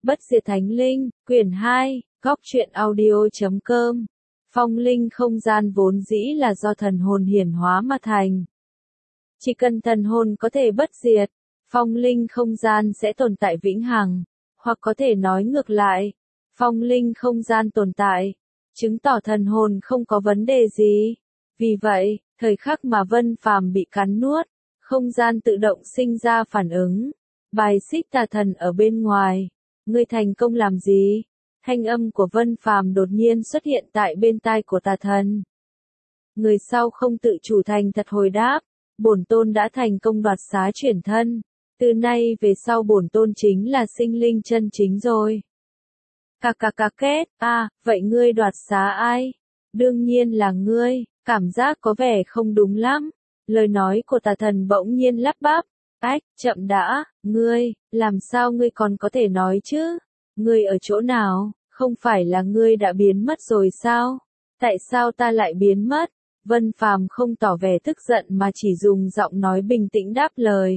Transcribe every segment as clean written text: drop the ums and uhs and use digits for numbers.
Bất diệt thánh linh, quyển 2, góc truyện audio.com. Phong linh không gian vốn dĩ là do thần hồn hiển hóa mà thành. Chỉ cần thần hồn có thể bất diệt, phong linh không gian sẽ tồn tại vĩnh hằng, hoặc có thể nói ngược lại, phong linh không gian tồn tại, chứng tỏ thần hồn không có vấn đề gì. Vì vậy, thời khắc mà Vân Phàm bị cắn nuốt, không gian tự động sinh ra phản ứng, bài xích tà thần ở bên ngoài. Ngươi thành công làm gì? Thanh âm của Vân Phàm đột nhiên xuất hiện tại bên tai của tà thần. Người sau không tự chủ thành thật hồi đáp, bổn tôn đã thành công đoạt xá chuyển thân, từ nay về sau bổn tôn chính là sinh linh chân chính rồi. Kết, vậy ngươi đoạt xá ai? Đương nhiên là ngươi, cảm giác có vẻ không đúng lắm. Lời nói của tà thần bỗng nhiên lắp bắp. Chậm đã, ngươi, làm sao ngươi còn có thể nói chứ? Ngươi ở chỗ nào? Không phải là ngươi đã biến mất rồi sao? Tại sao ta lại biến mất? Vân Phàm không tỏ vẻ tức giận mà chỉ dùng giọng nói bình tĩnh đáp lời.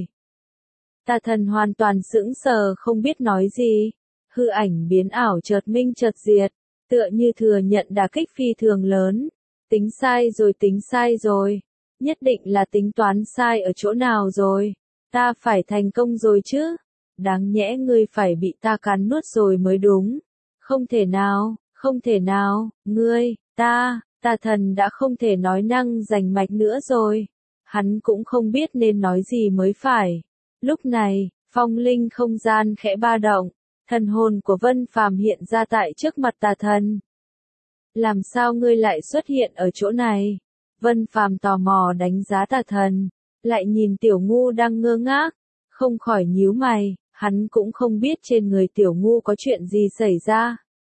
Tà thần hoàn toàn sững sờ không biết nói gì. Hư ảnh biến ảo chợt minh chợt diệt, tựa như thừa nhận đả kích phi thường lớn. Tính sai rồi. Nhất định là tính toán sai ở chỗ nào rồi. Ta phải thành công rồi chứ. Đáng nhẽ ngươi phải bị ta cắn nuốt rồi mới đúng. Không thể nào, ngươi, tà thần đã không thể nói năng rành mạch nữa rồi. Hắn cũng không biết nên nói gì mới phải. Lúc này, phong linh không gian khẽ ba động, thần hồn của Vân Phàm hiện ra tại trước mặt tà thần. Làm sao ngươi lại xuất hiện ở chỗ này? Vân Phàm tò mò đánh giá tà thần, lại nhìn Tiểu Ngu đang ngơ ngác, không khỏi nhíu mày, hắn cũng không biết trên người Tiểu Ngu có chuyện gì xảy ra.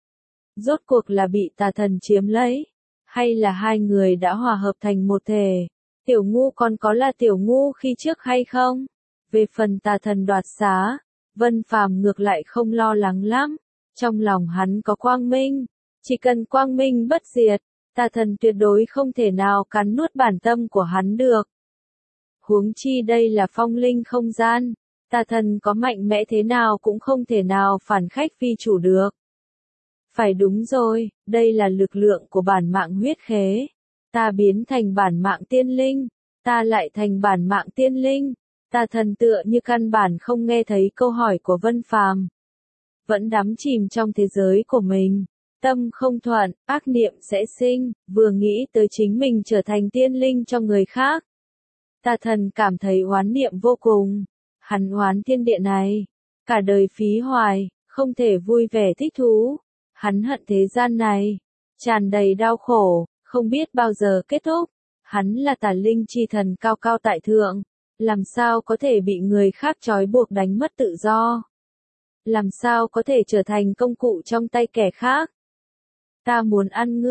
Rốt cuộc là bị tà thần chiếm lấy, hay là hai người đã hòa hợp thành một thể? Tiểu Ngu còn có là Tiểu Ngu khi trước hay không? Về phần tà thần đoạt xá, Vân Phàm ngược lại không lo lắng lắm, trong lòng hắn có quang minh, chỉ cần quang minh bất diệt, tà thần tuyệt đối không thể nào cắn nuốt bản tâm của hắn được. Huống chi đây là phong linh không gian, tà thần có mạnh mẽ thế nào cũng không thể nào phản khách phi chủ được. Phải đúng rồi, đây là lực lượng của bản mạng huyết khế. Ta biến thành bản mạng tiên linh, ta lại thành bản mạng tiên linh. Tà thần tựa như căn bản không nghe thấy câu hỏi của Vân Phàm, vẫn đắm chìm trong thế giới của mình. Tâm không thuận, ác niệm sẽ sinh, vừa nghĩ tới chính mình trở thành tiên linh cho người khác. Tà thần cảm thấy oán niệm vô cùng. Hắn oán thiên địa này, cả đời phí hoài, không thể vui vẻ thích thú. Hắn hận thế gian này, tràn đầy đau khổ, không biết bao giờ kết thúc. Hắn là tà linh chi thần cao cao tại thượng, làm sao có thể bị người khác trói buộc đánh mất tự do? Làm sao có thể trở thành công cụ trong tay kẻ khác? Ta muốn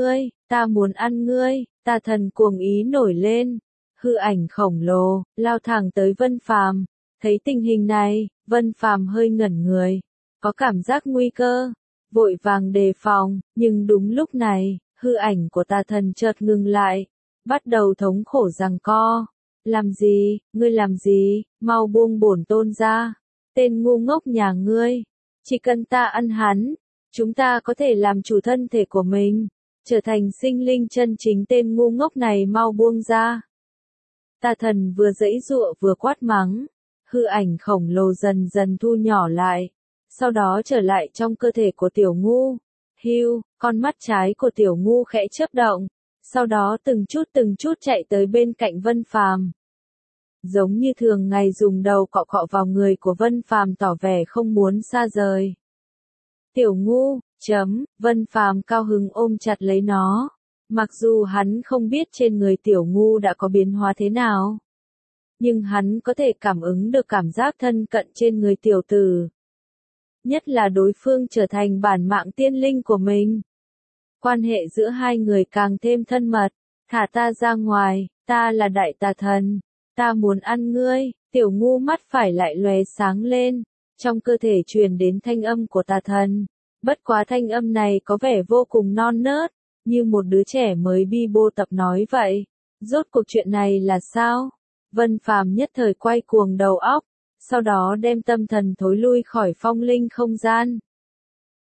ăn ngươi, tà thần cuồng ý nổi lên. Hư ảnh khổng lồ, lao thẳng tới Vân Phàm. Thấy tình hình này, Vân Phàm hơi ngẩn người, có cảm giác nguy cơ, vội vàng đề phòng, nhưng đúng lúc này, hư ảnh của tà thần chợt ngừng lại, bắt đầu thống khổ giằng co. Làm gì, ngươi làm gì, mau buông bổn tôn ra, tên ngu ngốc nhà ngươi, chỉ cần ta ăn hắn, chúng ta có thể làm chủ thân thể của mình, trở thành sinh linh chân chính, tên ngu ngốc này mau buông ra. Tà thần vừa giãy giụa vừa quát mắng, hư ảnh khổng lồ dần dần thu nhỏ lại, sau đó trở lại trong cơ thể của Tiểu Ngu. Con mắt trái của Tiểu Ngu khẽ chớp động, sau đó từng chút chạy tới bên cạnh Vân Phàm. Giống như thường ngày dùng đầu cọ cọ vào người của Vân Phàm tỏ vẻ không muốn xa rời. Tiểu Ngu, Vân Phàm cao hứng ôm chặt lấy nó. Mặc dù hắn không biết trên người Tiểu Ngu đã có biến hóa thế nào, nhưng hắn có thể cảm ứng được cảm giác thân cận trên người tiểu tử. Nhất là đối phương trở thành bản mạng tiên linh của mình. Quan hệ giữa hai người càng thêm thân mật. Thả ta ra ngoài, ta là đại tà thần. Ta muốn ăn ngươi. Tiểu Ngu mắt phải lại lóe sáng lên. Trong cơ thể truyền đến thanh âm của tà thần. Bất quá thanh âm này có vẻ vô cùng non nớt, như một đứa trẻ mới bi bô tập nói vậy. Rốt cuộc chuyện này là sao? Vân Phàm nhất thời quay cuồng đầu óc, sau đó đem tâm thần thối lui khỏi phong linh không gian.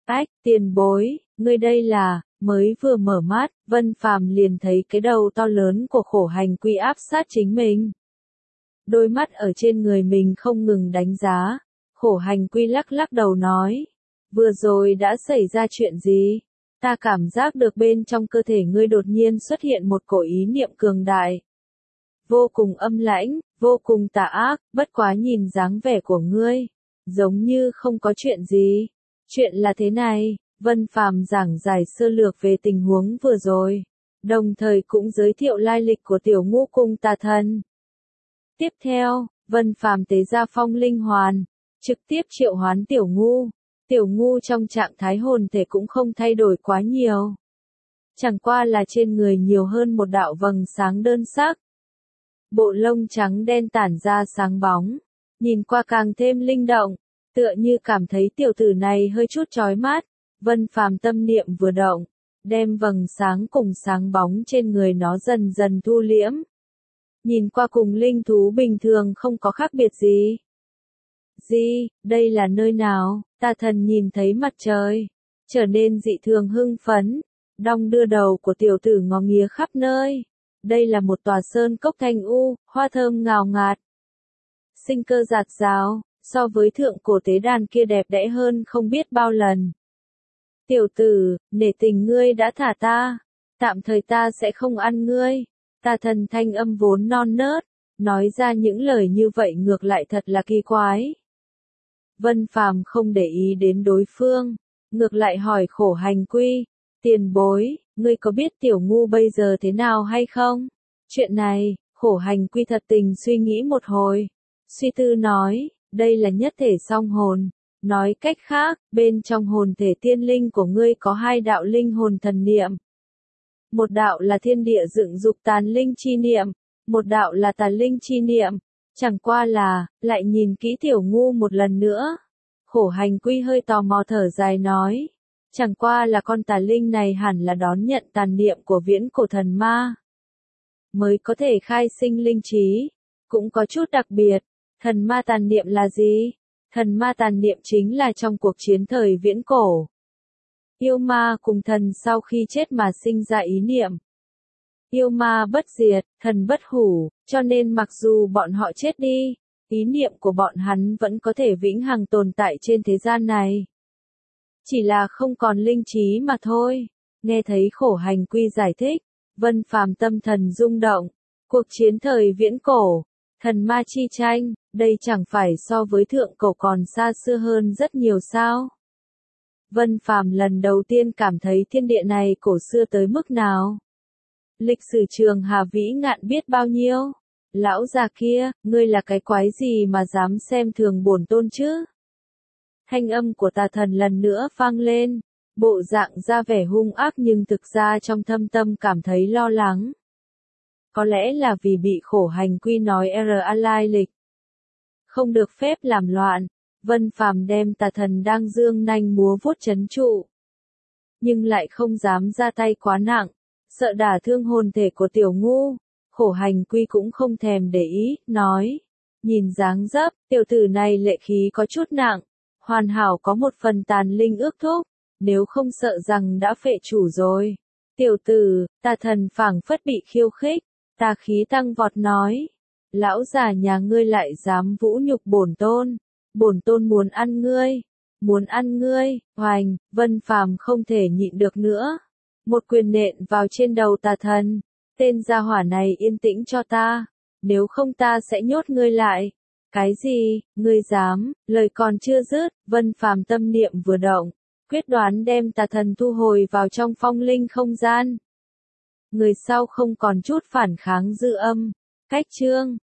Ách, tiền bối, ngươi đây là, mới vừa mở mắt, Vân Phàm liền thấy cái đầu to lớn của khổ hành quy áp sát chính mình. Đôi mắt ở trên người mình không ngừng đánh giá, khổ hành quy lắc lắc đầu nói, vừa rồi đã xảy ra chuyện gì? Ta cảm giác được bên trong cơ thể ngươi đột nhiên xuất hiện một cổ ý niệm cường đại. Vô cùng âm lãnh, vô cùng tà ác, bất quá nhìn dáng vẻ của ngươi, giống như không có chuyện gì. Chuyện là thế này, Vân Phàm giảng giải sơ lược về tình huống vừa rồi, đồng thời cũng giới thiệu lai lịch của tiểu ngũ cung tà thần. Tiếp theo, Vân Phàm tế ra phong linh hoàn, trực tiếp triệu hoán tiểu ngu. Tiểu ngu trong trạng thái hồn thể cũng không thay đổi quá nhiều. Chẳng qua là trên người nhiều hơn một đạo vầng sáng đơn sắc. Bộ lông trắng đen tản ra sáng bóng, nhìn qua càng thêm linh động, tựa như cảm thấy tiểu tử này hơi chút chói mắt. Vân Phàm tâm niệm vừa động, đem vầng sáng cùng sáng bóng trên người nó dần dần thu liễm. Nhìn qua cùng linh thú bình thường không có khác biệt gì. Gì, đây là nơi nào? Tà thần nhìn thấy mặt trời, trở nên dị thường hưng phấn, đong đưa đầu của tiểu tử ngó nghía khắp nơi. Đây là một tòa sơn cốc thanh u, hoa thơm ngào ngạt. Sinh cơ rạt rào, so với thượng cổ tế đàn kia đẹp đẽ hơn không biết bao lần. Tiểu tử, nể tình ngươi đã thả ta, tạm thời ta sẽ không ăn ngươi. Tà thần thanh âm vốn non nớt, nói ra những lời như vậy ngược lại thật là kỳ quái. Vân Phàm không để ý đến đối phương, ngược lại hỏi khổ hành quy, tiền bối, ngươi có biết tiểu ngu bây giờ thế nào hay không? Chuyện này, khổ hành quy thật tình suy nghĩ một hồi, suy tư nói, đây là nhất thể song hồn. Nói cách khác, bên trong hồn thể tiên linh của ngươi có hai đạo linh hồn thần niệm. Một đạo là thiên địa dựng dục tàn linh chi niệm, một đạo là tàn linh chi niệm. Chẳng qua là, lại nhìn kỹ tiểu ngu một lần nữa. Khổ hành quy hơi tò mò thở dài nói. Chẳng qua là con tà linh này hẳn là đón nhận tàn niệm của viễn cổ thần ma. Mới có thể khai sinh linh trí. Cũng có chút đặc biệt. Thần ma tàn niệm là gì? Thần ma tàn niệm chính là trong cuộc chiến thời viễn cổ. Yêu ma cùng thần sau khi chết mà sinh ra ý niệm. Yêu ma bất diệt, thần bất hủ, cho nên mặc dù bọn họ chết đi, ý niệm của bọn hắn vẫn có thể vĩnh hằng tồn tại trên thế gian này. Chỉ là không còn linh trí mà thôi. Nghe thấy khổ hành quy giải thích, Vân Phàm tâm thần rung động. Cuộc chiến thời viễn cổ, thần ma chi tranh, đây chẳng phải so với thượng cổ còn xa xưa hơn rất nhiều sao? Vân Phàm lần đầu tiên cảm thấy thiên địa này cổ xưa tới mức nào. Lịch sử trường Hà vĩ ngạn biết bao nhiêu. Lão già kia, ngươi là cái quái gì mà dám xem thường bổn tôn chứ? Thanh âm của tà thần lần nữa vang lên, bộ dạng ra vẻ hung ác nhưng thực ra trong thâm tâm cảm thấy lo lắng. Có lẽ là vì bị khổ hành quy nói lai lịch. Không được phép làm loạn, Vân Phàm đem tà thần đang dương nanh múa vuốt trấn trụ. Nhưng lại không dám ra tay quá nặng, sợ đả thương hồn thể của tiểu ngu. Khổ hành quy cũng không thèm để ý, nói. Nhìn dáng dấp, tiểu tử này lệ khí có chút nặng, hoàn hảo có một phần tàn linh ước thúc, nếu không sợ rằng đã phệ chủ rồi. Tiểu tử, tà thần phảng phất bị khiêu khích, tà khí tăng vọt nói. Lão già nhà ngươi lại dám vũ nhục bổn tôn muốn ăn ngươi, hoành, Vân Phàm không thể nhịn được nữa. Một quyền nện vào trên đầu tà thần, tên gia hỏa này yên tĩnh cho ta, nếu không ta sẽ nhốt ngươi lại. Cái gì, ngươi dám, lời còn chưa dứt, Vân Phàm tâm niệm vừa động, quyết đoán đem tà thần thu hồi vào trong phong linh không gian. Người sau không còn chút phản kháng dư âm, cách chương.